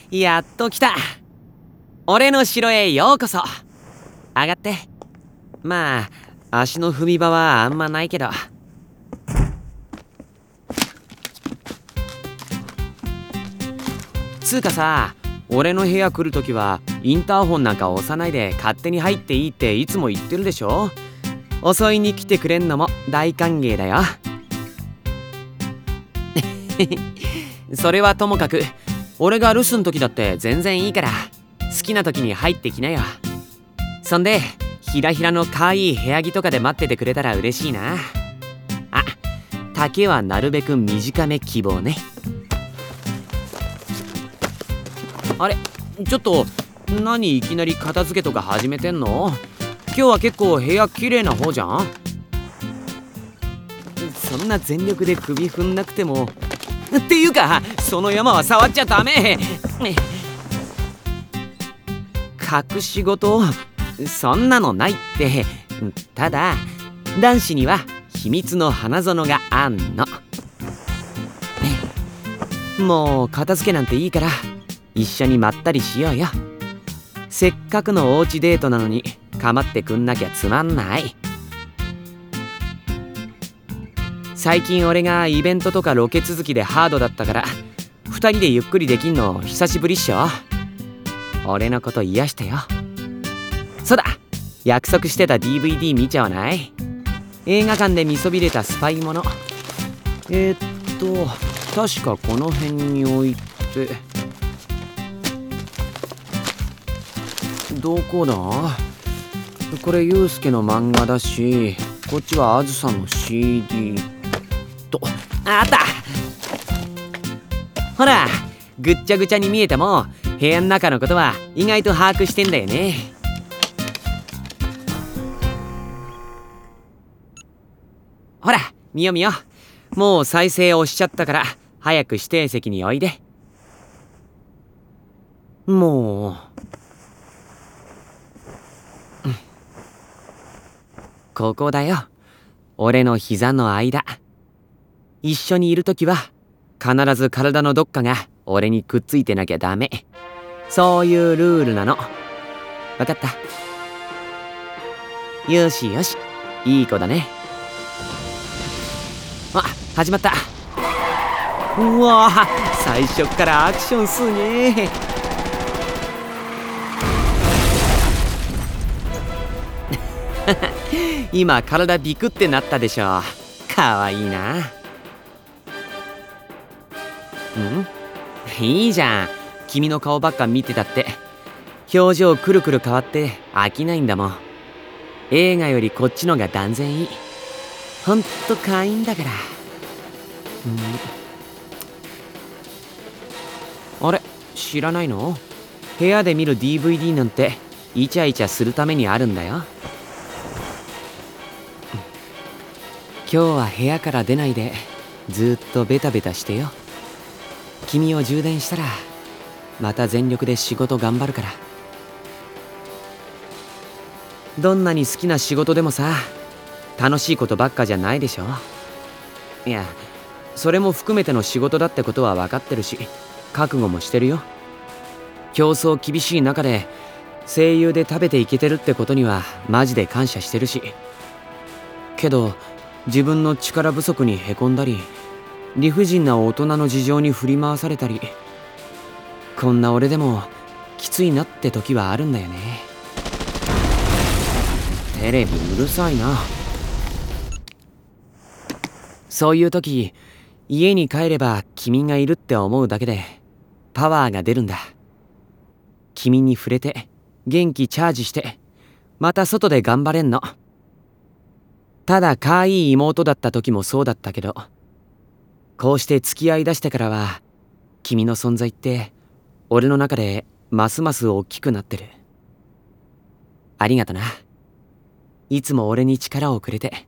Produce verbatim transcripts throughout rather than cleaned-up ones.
やっと来た。俺の城へようこそ。上がって。まあ足の踏み場はあんまないけど。つうかさ、俺の部屋来るときはインターホンなんか押さないで勝手に入っていいっていつも言ってるでしょ。遅いに来てくれんのも大歓迎だよ。それはともかく、俺が留守の時だって全然いいから好きな時に入ってきなよ。そんでひらひらのかわいい部屋着とかで待っててくれたら嬉しいな。あ、丈はなるべく短め希望ね。あれ、ちょっと何いきなり片付けとか始めてんの？今日は結構部屋綺麗な方じゃん。そんな全力で首踏んなくても。っていうかその山は触っちゃダメ。隠し事そんなのないって。ただ男子には秘密の花園があんの。もう片付けなんていいから一緒にまったりしようよ。せっかくのおうちデートなのに構ってくんなきゃつまんない。最近俺がイベントとかロケ続きでハードだったからふたりでゆっくりできんの久しぶりっしょ。俺のこと癒してよ。そうだ、約束してた ディーブイディー 見ちゃわない？映画館で見そびれたスパイもの。えー、っと確かこの辺に置いて。どこだ？これユウスケの漫画だし、こっちはあずさの シーディー と。あった。ほら、ぐっちゃぐちゃに見えても部屋の中のことは意外と把握してんだよね。ほら見よ見よ。もう再生押しちゃったから早く指定席においで。もうここだよ、俺の膝の間。一緒にいるときは必ず体のどっかが俺にくっついてなきゃダメ。そういうルールなの。わかった？よしよし、いい子だね。あ、始まった。うわぁ、最初からアクションすげえ。今体ビクってなったでしょ。かわいいな。ん？いいじゃん、君の顔ばっか見てたって表情くるくる変わって飽きないんだもん。映画よりこっちのが断然いい。ほんと可愛いんだから。ん？あれ、知らないの？部屋で見る ディーブイディー なんてイチャイチャするためにあるんだよ。今日は部屋から出ないでずっとベタベタしてよ。君を充電したらまた全力で仕事頑張るから。どんなに好きな仕事でもさ、楽しいことばっかじゃないでしょ。いや、それも含めての仕事だってことは分かってるし覚悟もしてるよ。競争厳しい中で声優で食べていけてるってことにはマジで感謝してるし。けど自分の力不足にへこんだり理不尽な大人の事情に振り回されたり、こんな俺でもきついなって時はあるんだよね。テレビうるさいな。そういう時家に帰れば君がいるって思うだけでパワーが出るんだ。君に触れて元気チャージしてまた外で頑張れんの。ただ可愛い妹だった時もそうだったけど、こうして付き合いだしてからは君の存在って俺の中でますます大きくなってる。ありがとな。いつも俺に力をくれて。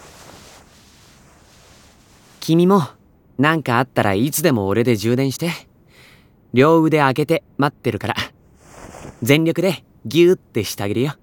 君も何かあったらいつでも俺で充電して。両腕開けて待ってるから全力でギューってしてあげるよ。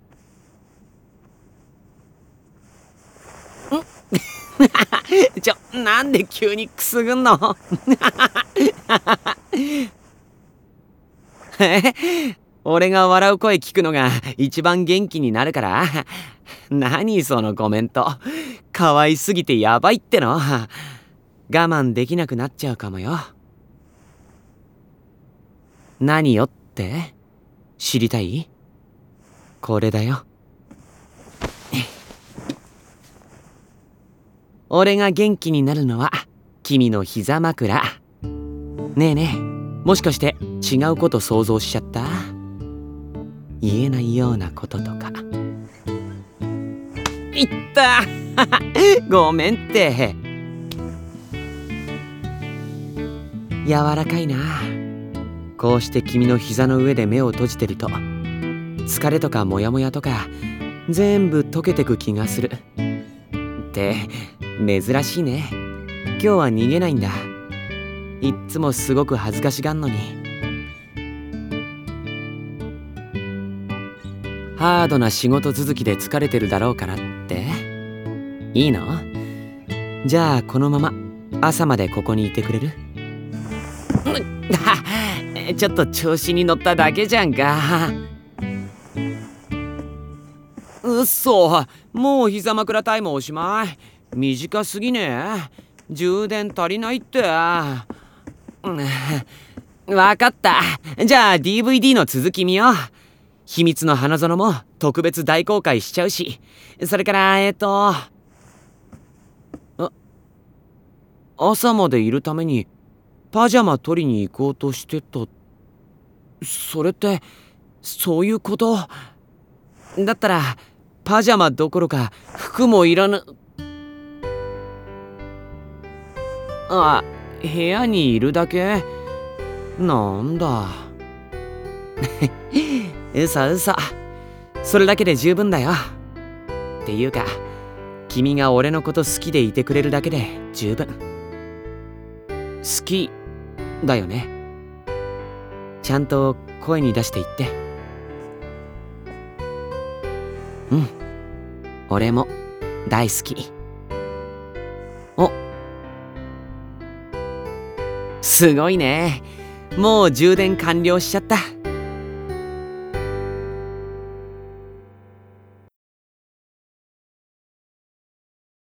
ちょ、なんで急にくすぐんの？ 俺が笑う声聞くのが一番元気になるから。何そのコメント。可愛すぎてやばいっての。我慢できなくなっちゃうかもよ。何よって知りたい？これだよ。俺が元気になるのは君の膝枕。ねえねえ、もしかして違うこと想像しちゃった？言えないようなこととか。いったごめんって。柔らかいな。こうして君の膝の上で目を閉じてると疲れとかモヤモヤとか全部溶けてく気がする。って珍しいね。今日は逃げないんだ。いっつもすごく恥ずかしがんのに。ハードな仕事続きで疲れてるだろうからって。いいの？じゃあこのまま朝までここにいてくれる？ちょっと調子に乗っただけじゃんか。うっそ、もう膝枕タイムおしまい。短すぎねえ？充電足りないって。わかった。じゃあ ディーブイディー の続き見よう。秘密の花園も特別大公開しちゃうし。それからえっとあ朝までいるためにパジャマ取りに行こうとしてた。それってそういうこと？だったらパジャマどころか服もいらぬ。あ、部屋にいるだけ？なんだ。うそうそ。それだけで十分だよ。っていうか君が俺のこと好きでいてくれるだけで十分。好きだよね。ちゃんと声に出して言って。うん、俺も大好き。お、すごいね。もう充電完了しちゃった。